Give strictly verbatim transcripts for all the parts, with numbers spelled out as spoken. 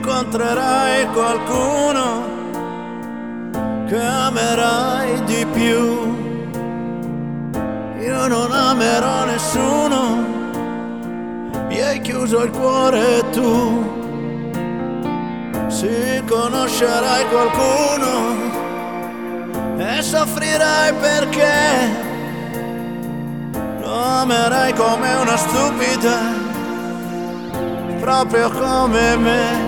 incontrerai qualcuno che amerai di più. Io non amerò nessuno, mi hai chiuso il cuore tu. Se conoscerai qualcuno e soffrirai perché lo amerai come una stupida, proprio come me.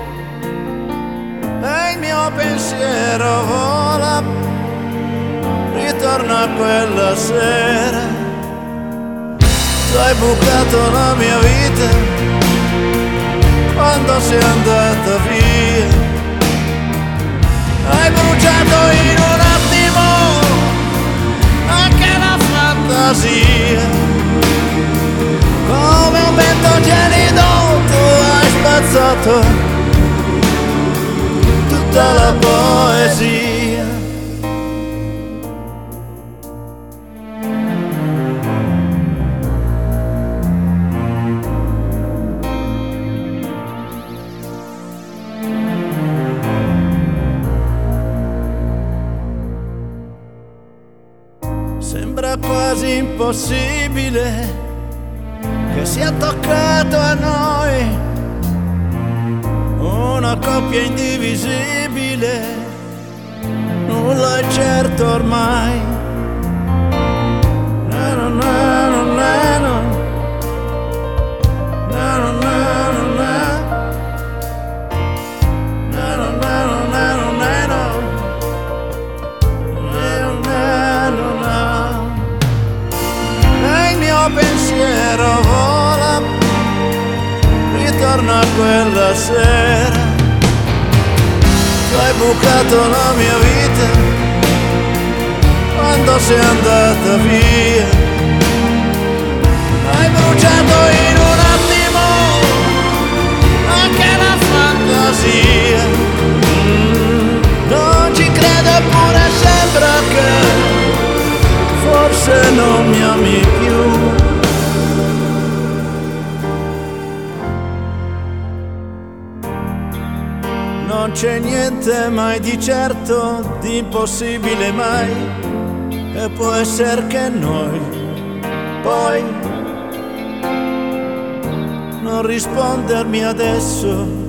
E il mio pensiero vola, ritorna a quella sera. Tu hai bucato la mia vita quando sei andata via. Hai bruciato in un attimo anche la fantasia. Come un vento gelido tu hai spazzato tutta la poesia. Sembra quasi impossibile che sia toccato a noi, una coppia indivisibile, nulla è certo ormai. Na, na, na, na, na, na. Na, na, na, na, na. Na, na, na, na, na, na, na. Pensiero vola, ritorna a quella sera. Tu hai bucato la mia vita quando sei andata via. Hai bruciato in un attimo anche la fantasia. Mm, non ci credo eppure sembra che forse non mi ami più. Non c'è niente mai di certo, di impossibile mai, e può essere che noi poi non rispondermi adesso